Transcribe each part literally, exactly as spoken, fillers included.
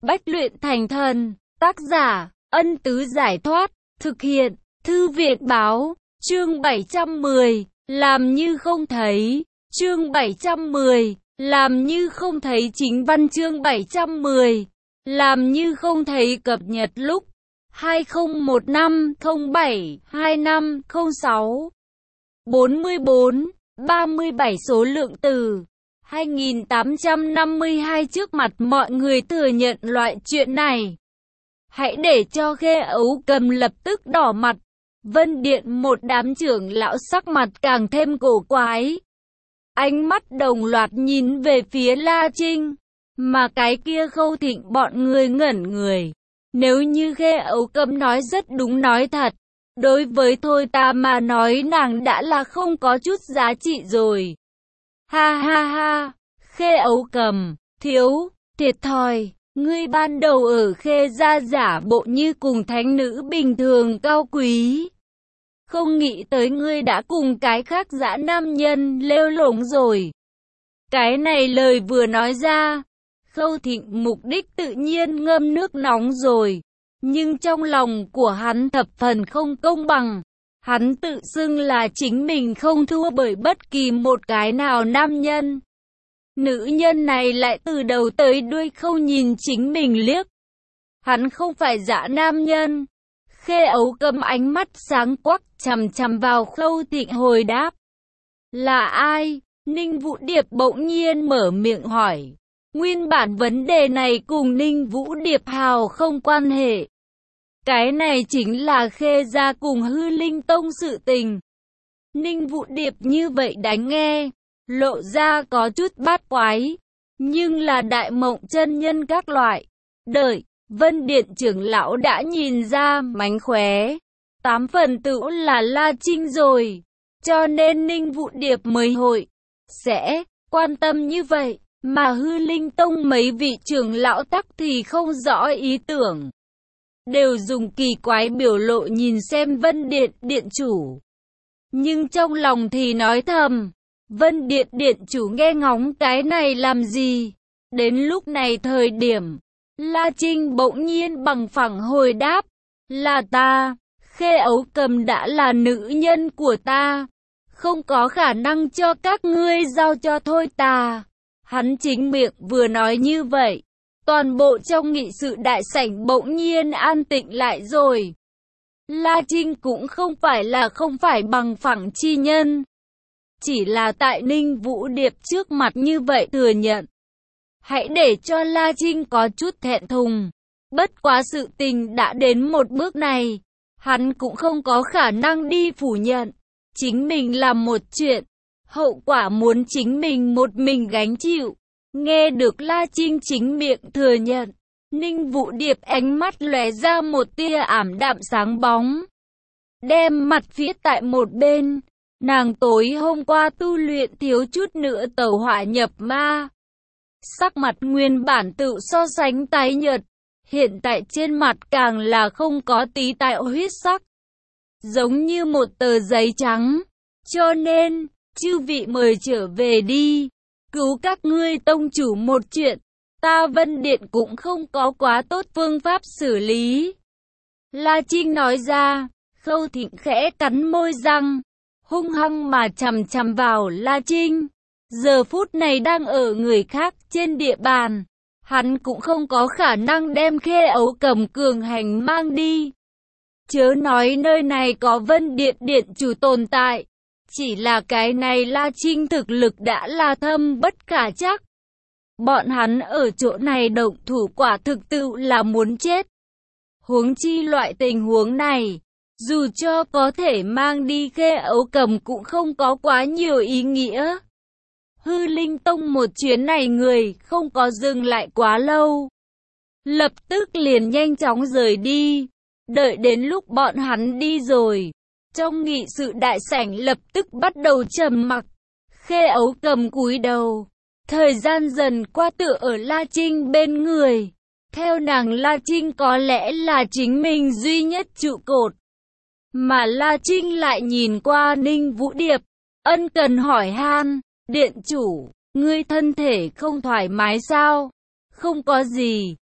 Bách luyện thành thần. Tác giả, Ân Tứ Giải Thoát. Thực hiện, Thư viện Báo. Chương bảy trăm mười. Làm như không thấy. Chương bảy trăm mười. Làm như không thấy. Chính văn chương bảy trăm mười. Làm như không thấy cập nhật lúc hai không một năm không bảy hai năm không sáu. bốn mươi bốn, ba mươi bảy số lượng từ hai nghìn tám trăm năm mươi hai. Trước mặt mọi người thừa nhận loại chuyện này. Hãy để cho Khê Ấu Cầm lập tức đỏ mặt. Vân Điện một đám trưởng lão sắc mặt càng thêm cổ quái. Ánh mắt đồng loạt nhìn về phía La Trinh. Mà cái kia Khâu Thịnh bọn người ngẩn người. Nếu như Khê Ấu Cầm nói rất đúng nói thật. Đối với Thôi Ta mà nói nàng đã là không có chút giá trị rồi. Ha ha ha, Khê Ấu Cầm, thiếu, thiệt thòi. Ngươi ban đầu ở Khê gia giả bộ như cùng thánh nữ bình thường cao quý. Không nghĩ tới ngươi đã cùng cái khác dã nam nhân lêu lổng rồi. Cái này lời vừa nói ra, Khâu Thịnh mục đích tự nhiên ngâm nước nóng rồi. Nhưng trong lòng của hắn thập phần không công bằng. Hắn tự xưng là chính mình không thua bởi bất kỳ một cái nào nam nhân. Nữ nhân này lại từ đầu tới đuôi không nhìn chính mình liếc. Hắn không phải dã nam nhân. Khê Ấu Cầm ánh mắt sáng quắc chằm chằm vào Khâu Thịnh hồi đáp. Là ai? Ninh Vũ Điệp bỗng nhiên mở miệng hỏi. Nguyên bản vấn đề này cùng Ninh Vũ Điệp hào không quan hệ. Cái này chính là Khê gia cùng Hư Linh Tông sự tình. Ninh Vũ Điệp như vậy đánh nghe, lộ ra có chút bát quái, nhưng là đại mộng chân nhân các loại. Đợi, Vân Điện trưởng lão đã nhìn ra mánh khóe. Tám phần tử là La Trinh rồi, cho nên Ninh Vũ Điệp mới hội, sẽ quan tâm như vậy. Mà Hư Linh Tông mấy vị trưởng lão tắc thì không rõ ý tưởng. Đều dùng kỳ quái biểu lộ nhìn xem Vân Điện điện chủ. Nhưng trong lòng thì nói thầm, Vân Điện điện chủ nghe ngóng cái này làm gì? Đến lúc này thời điểm, La Trinh bỗng nhiên bằng phẳng hồi đáp, là ta, Khê Ấu Cầm đã là nữ nhân của ta, không có khả năng cho các ngươi giao cho Thôi Ta. Hắn chính miệng vừa nói như vậy, toàn bộ trong nghị sự đại sảnh bỗng nhiên an tĩnh lại rồi. La Trinh cũng không phải là không phải bằng phẳng chi nhân. Chỉ là tại Ninh Vũ Điệp trước mặt như vậy thừa nhận. Hãy để cho La Trinh có chút thẹn thùng. Bất quá sự tình đã đến một bước này, hắn cũng không có khả năng đi phủ nhận. Chính mình làm một chuyện, hậu quả muốn chính mình một mình gánh chịu. Nghe được La Trinh chính miệng thừa nhận, Ninh Vũ Điệp ánh mắt lóe ra một tia ảm đạm sáng bóng. Đem mặt phía tại một bên, nàng tối hôm qua tu luyện thiếu chút nữa tẩu hỏa nhập ma. Sắc mặt nguyên bản tự so sánh tái nhợt, hiện tại trên mặt càng là không có tí tạo huyết sắc. Giống như một tờ giấy trắng, cho nên, chư vị mời trở về đi. Cứu các ngươi tông chủ một chuyện, ta Vân Điện cũng không có quá tốt phương pháp xử lý. La Trinh nói ra, Khâu Thịnh khẽ cắn môi răng, hung hăng mà chằm chằm vào La Trinh. Giờ phút này đang ở người khác trên địa bàn, hắn cũng không có khả năng đem Khê Ấu Cầm cường hành mang đi. Chớ nói nơi này có Vân Điện điện chủ tồn tại. Chỉ là cái này La Trinh thực lực đã là thâm bất khả trắc. Bọn hắn ở chỗ này động thủ quả thực tự là muốn chết. Huống chi loại tình huống này, dù cho có thể mang đi Khê Ấu Cầm cũng không có quá nhiều ý nghĩa. Hư Linh Tông một chuyến này người không có dừng lại quá lâu. Lập tức liền nhanh chóng rời đi. Đợi đến lúc bọn hắn đi rồi, trong nghị sự đại sảnh lập tức bắt đầu trầm mặc. Khê Ấu Cầm cúi đầu. Thời gian dần qua tựa ở La Trinh bên người. Theo nàng La Trinh có lẽ là chính mình duy nhất trụ cột. Mà La Trinh lại nhìn qua Ninh Vũ Điệp, ân cần hỏi han, điện chủ, ngươi thân thể không thoải mái sao? Không có gì,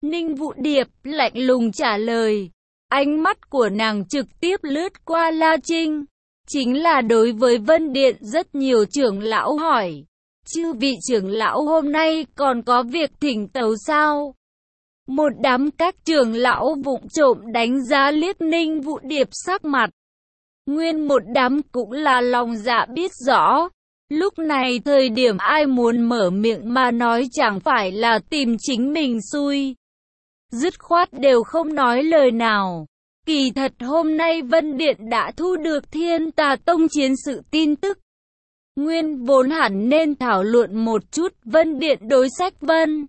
Ninh Vũ Điệp lạnh lùng trả lời. Ánh mắt của nàng trực tiếp lướt qua La Trinh. Chính là đối với Vân Điện rất nhiều trưởng lão hỏi. Chư vị trưởng lão hôm nay còn có việc thỉnh tấu sao? Một đám các trưởng lão vụng trộm đánh giá liếc Ninh Vũ Điệp sắc mặt. Nguyên một đám cũng là lòng dạ biết rõ. Lúc này thời điểm ai muốn mở miệng mà nói chẳng phải là tìm chính mình xui. Dứt khoát đều không nói lời nào. Kỳ thật hôm nay Vân Điện đã thu được Thiên Tà Tông chiến sự tin tức. Nguyên vốn hẳn nên thảo luận một chút Vân Điện đối sách Vân.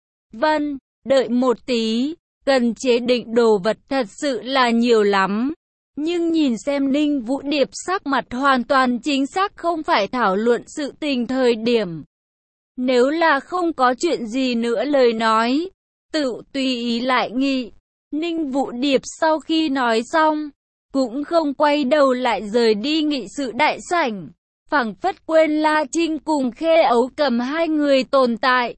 Vân, đợi một tí, cần chế định đồ vật thật sự là nhiều lắm. Nhưng nhìn xem Ninh Vũ Điệp sắc mặt hoàn toàn chính xác không phải thảo luận sự tình thời điểm. Nếu là không có chuyện gì nữa lời nói, tự tùy ý lại nghị. Ninh Vũ Điệp sau khi nói xong, cũng không quay đầu lại rời đi nghị sự đại sảnh. Phảng phất quên La Trinh cùng Khê Ấu Cầm hai người tồn tại.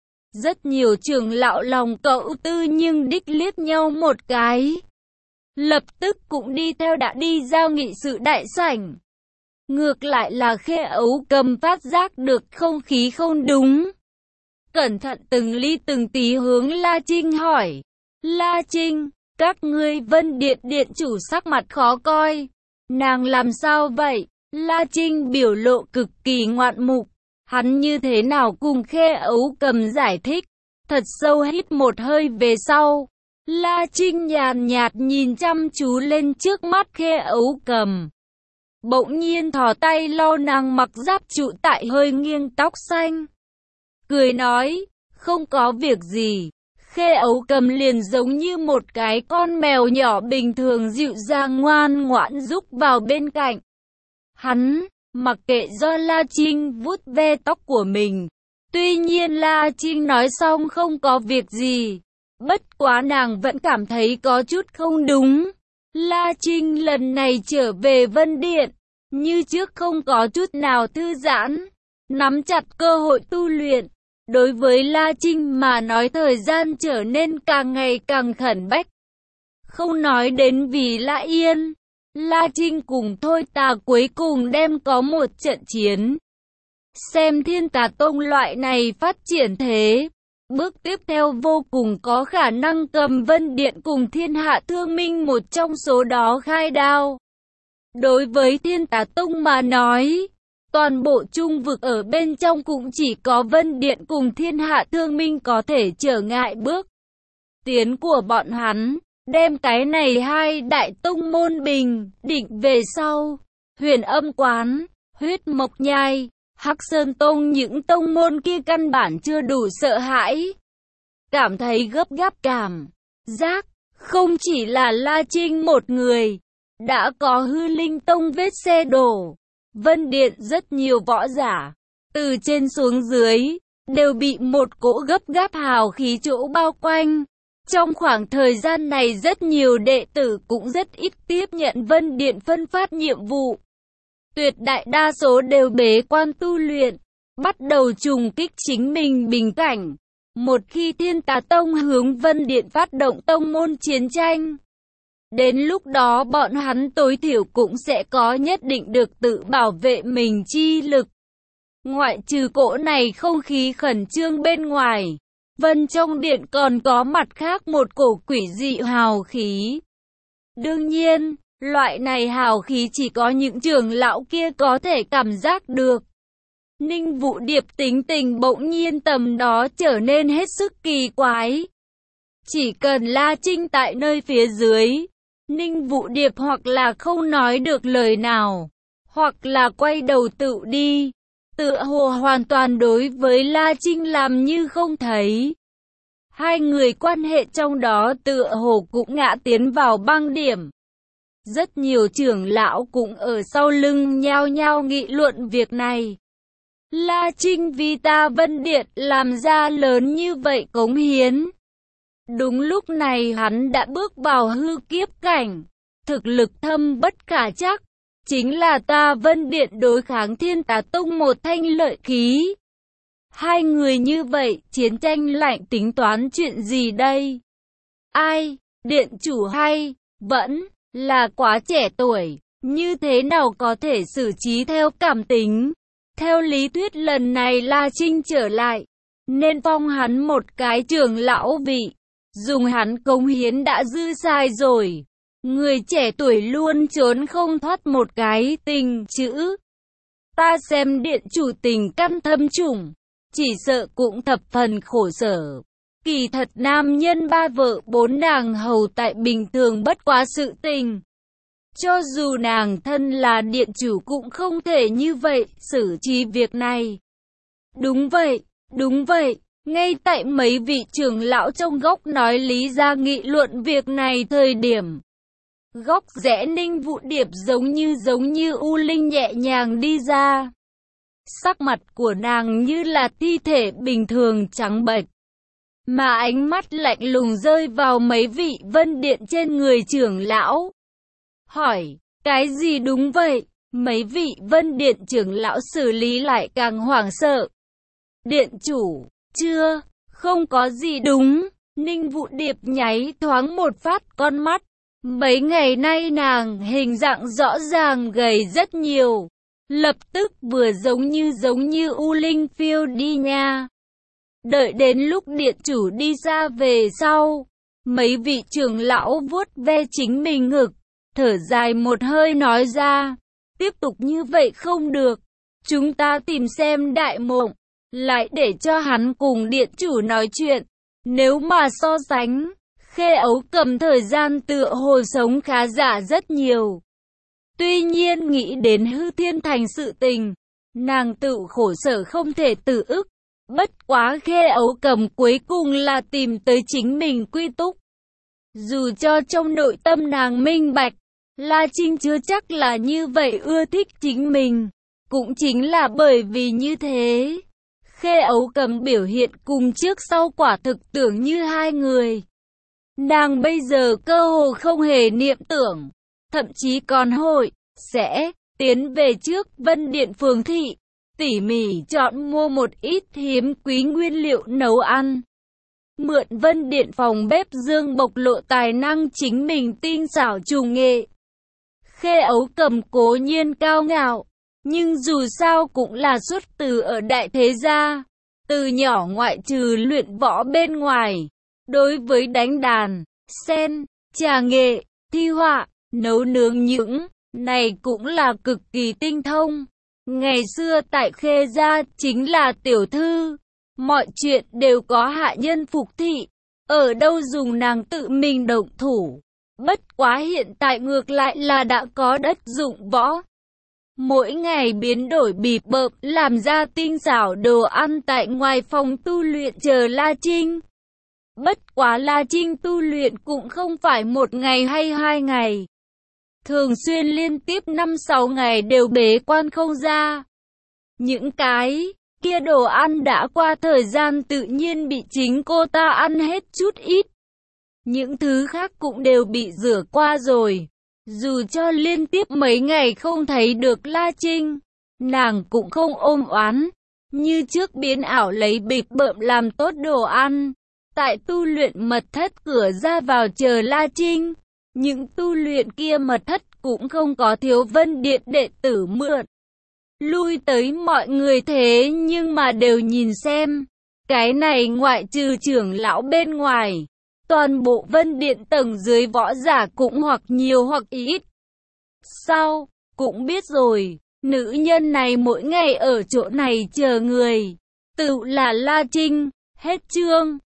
Rất nhiều trưởng lão lòng cậu tư nhưng đích liếc nhau một cái. Lập tức cũng đi theo đã đi giao nghị sự đại sảnh. Ngược lại là Khê Ấu Cầm phát giác được không khí không đúng. Cẩn thận từng ly từng tí hướng La Trinh hỏi. La Trinh, các ngươi Vân Điện điện chủ sắc mặt khó coi. Nàng làm sao vậy? La Trinh biểu lộ cực kỳ ngoạn mục. Hắn như thế nào cùng Khê Ấu Cầm giải thích. Thật sâu hít một hơi về sau. La Trinh nhàn nhạt nhìn chăm chú lên trước mắt Khê Ấu Cầm. Bỗng nhiên thò tay lau nàng mặc giáp trụ tại hơi nghiêng tóc xanh. Cười nói, không có việc gì. Khê Ấu Cầm liền giống như một cái con mèo nhỏ bình thường dịu dàng ngoan ngoãn rúc vào bên cạnh. Hắn, mặc kệ do La Trinh vuốt ve tóc của mình. Tuy nhiên La Trinh nói xong không có việc gì. Bất quá nàng vẫn cảm thấy có chút không đúng. La Trinh lần này trở về Vân Điện, như trước không có chút nào thư giãn, nắm chặt cơ hội tu luyện. Đối với La Trinh mà nói thời gian trở nên càng ngày càng khẩn bách. Không nói đến vì La Yên, La Trinh cùng Thôi Tà cuối cùng đem có một trận chiến. Xem Thiên Tà Tông loại này phát triển thế. Bước tiếp theo vô cùng có khả năng cầm Vân Điện cùng Thiên Hạ Thương Minh một trong số đó khai đao. Đối với Thiên Tà Tông mà nói, toàn bộ trung vực ở bên trong cũng chỉ có Vân Điện cùng Thiên Hạ Thương Minh có thể trở ngại bước tiến của bọn hắn, đem cái này hai đại tông môn bình định về sau. Huyền Âm Quán, Huyết Mộc Nhai, Hắc Sơn Tông những tông môn kia căn bản chưa đủ sợ hãi. Cảm thấy gấp gáp cảm giác, không chỉ là La Trinh một người, đã có Hư Linh Tông vết xe đổ. Vân Điện rất nhiều võ giả, từ trên xuống dưới, đều bị một cỗ gấp gáp hào khí chỗ bao quanh. Trong khoảng thời gian này rất nhiều đệ tử cũng rất ít tiếp nhận Vân Điện phân phát nhiệm vụ. Tuyệt đại đa số đều bế quan tu luyện, bắt đầu trùng kích chính mình bình cảnh. Một khi Thiên Tà Tông hướng Vân Điện phát động tông môn chiến tranh, đến lúc đó bọn hắn tối thiểu cũng sẽ có nhất định được tự bảo vệ mình chi lực. Ngoại trừ cỗ này không khí khẩn trương bên ngoài, Vân trong điện còn có mặt khác một cổ quỷ dị hào khí. Đương nhiên, loại này hào khí chỉ có những trưởng lão kia có thể cảm giác được. Ninh Vũ Điệp tính tình bỗng nhiên tầm đó trở nên hết sức kỳ quái. Chỉ cần La Trinh tại nơi phía dưới, Ninh Vũ Điệp hoặc là không nói được lời nào, hoặc là quay đầu tự đi, tựa hồ hoàn toàn đối với La Trinh làm như không thấy. Hai người quan hệ trong đó tựa hồ cũng ngã tiến vào băng điểm. Rất nhiều trưởng lão cũng ở sau lưng nhao nhao nghị luận việc này. La Trinh vì ta Vân Điện làm ra lớn như vậy cống hiến. Đúng lúc này hắn đã bước vào hư kiếp cảnh, thực lực thâm bất khả trắc, chính là ta Vân Điện đối kháng Thiên Tà Tông một thanh lợi khí. Hai người như vậy, chiến tranh lạnh tính toán chuyện gì đây? Ai, điện chủ hay, vẫn là quá trẻ tuổi, như thế nào có thể xử trí theo cảm tính? Theo lý thuyết lần này La Trinh trở lại, nên phong hắn một cái trưởng lão vị, dùng hắn cống hiến đã dư sai rồi. Người trẻ tuổi luôn trốn không thoát một cái tình chữ. Ta xem điện chủ tình căn thâm trùng, chỉ sợ cũng thập phần khổ sở. Kỳ thật nam nhân ba vợ bốn nàng hầu tại bình thường bất quá sự tình. Cho dù nàng thân là điện chủ cũng không thể như vậy xử trí việc này. Đúng vậy, đúng vậy, ngay tại mấy vị trưởng lão trong góc nói lý ra nghị luận việc này thời điểm. Góc rẽ Ninh Vũ Điệp giống như giống như u linh nhẹ nhàng đi ra. Sắc mặt của nàng như là thi thể bình thường trắng bệch. Mà ánh mắt lạnh lùng rơi vào mấy vị vân điện trên người trưởng lão. Hỏi, cái gì đúng vậy? Mấy vị vân điện trưởng lão xử lý lại càng hoảng sợ. Điện chủ, chưa, không có gì đúng. Ninh Vũ Điệp nháy thoáng một phát con mắt. Mấy ngày nay nàng hình dạng rõ ràng gầy rất nhiều. Lập tức vừa giống như giống như u linh phiêu đi nha. Đợi đến lúc điện chủ đi ra về sau, mấy vị trưởng lão vuốt ve chính mình ngực, thở dài một hơi nói ra, tiếp tục như vậy không được, chúng ta tìm xem Đại Mộng, lại để cho hắn cùng điện chủ nói chuyện. Nếu mà so sánh, Khê Ấu Cầm thời gian tựa hồ sống khá giả rất nhiều. Tuy nhiên nghĩ đến Hư Thiên Thành sự tình, nàng tự khổ sở không thể tự ức. Bất quá Khê Ấu Cầm cuối cùng là tìm tới chính mình quy túc. Dù cho trong nội tâm nàng minh bạch, La Trinh chưa chắc là như vậy ưa thích chính mình. Cũng chính là bởi vì như thế, Khê Ấu Cầm biểu hiện cùng trước sau quả thực tưởng như hai người. Nàng bây giờ cơ hồ không hề niệm tưởng, thậm chí còn hội, sẽ, tiến về trước Vân Điện Phường Thị, tỉ mỉ chọn mua một ít hiếm quý nguyên liệu nấu ăn. Mượn Vân Điện phòng bếp Dương bộc lộ tài năng chính mình tinh xảo trùng nghệ. Khê Ấu Cầm cố nhiên cao ngạo, nhưng dù sao cũng là xuất từ ở đại thế gia. Từ nhỏ ngoại trừ luyện võ bên ngoài, đối với đánh đàn, sen, trà nghệ, thi họa, nấu nướng những này cũng là cực kỳ tinh thông. Ngày xưa tại Khê gia chính là tiểu thư, mọi chuyện đều có hạ nhân phục thị, ở đâu dùng nàng tự mình động thủ. Bất quá hiện tại ngược lại là đã có đất dụng võ. Mỗi ngày biến đổi bịp bợm làm ra tinh xảo đồ ăn tại ngoài phòng tu luyện chờ La Trinh. Bất quá La Trinh tu luyện cũng không phải một ngày hay hai ngày. Thường xuyên liên tiếp năm sáu ngày đều bế quan không ra. Những cái kia đồ ăn đã qua thời gian tự nhiên bị chính cô ta ăn hết chút ít. Những thứ khác cũng đều bị rửa qua rồi. Dù cho liên tiếp mấy ngày không thấy được La Trinh, nàng cũng không ôm oán. Như trước biến ảo lấy bịp bợm làm tốt đồ ăn. Tại tu luyện mật thất cửa ra vào chờ La Trinh. Những tu luyện kia mật thất cũng không có thiếu Vân Điện đệ tử mượn. Lui tới mọi người thế nhưng mà đều nhìn xem. Cái này ngoại trừ trưởng lão bên ngoài. Toàn bộ Vân Điện tầng dưới võ giả cũng hoặc nhiều hoặc ít. Sao, cũng biết rồi, nữ nhân này mỗi ngày ở chỗ này chờ người. Tự là La Trinh, hết chương.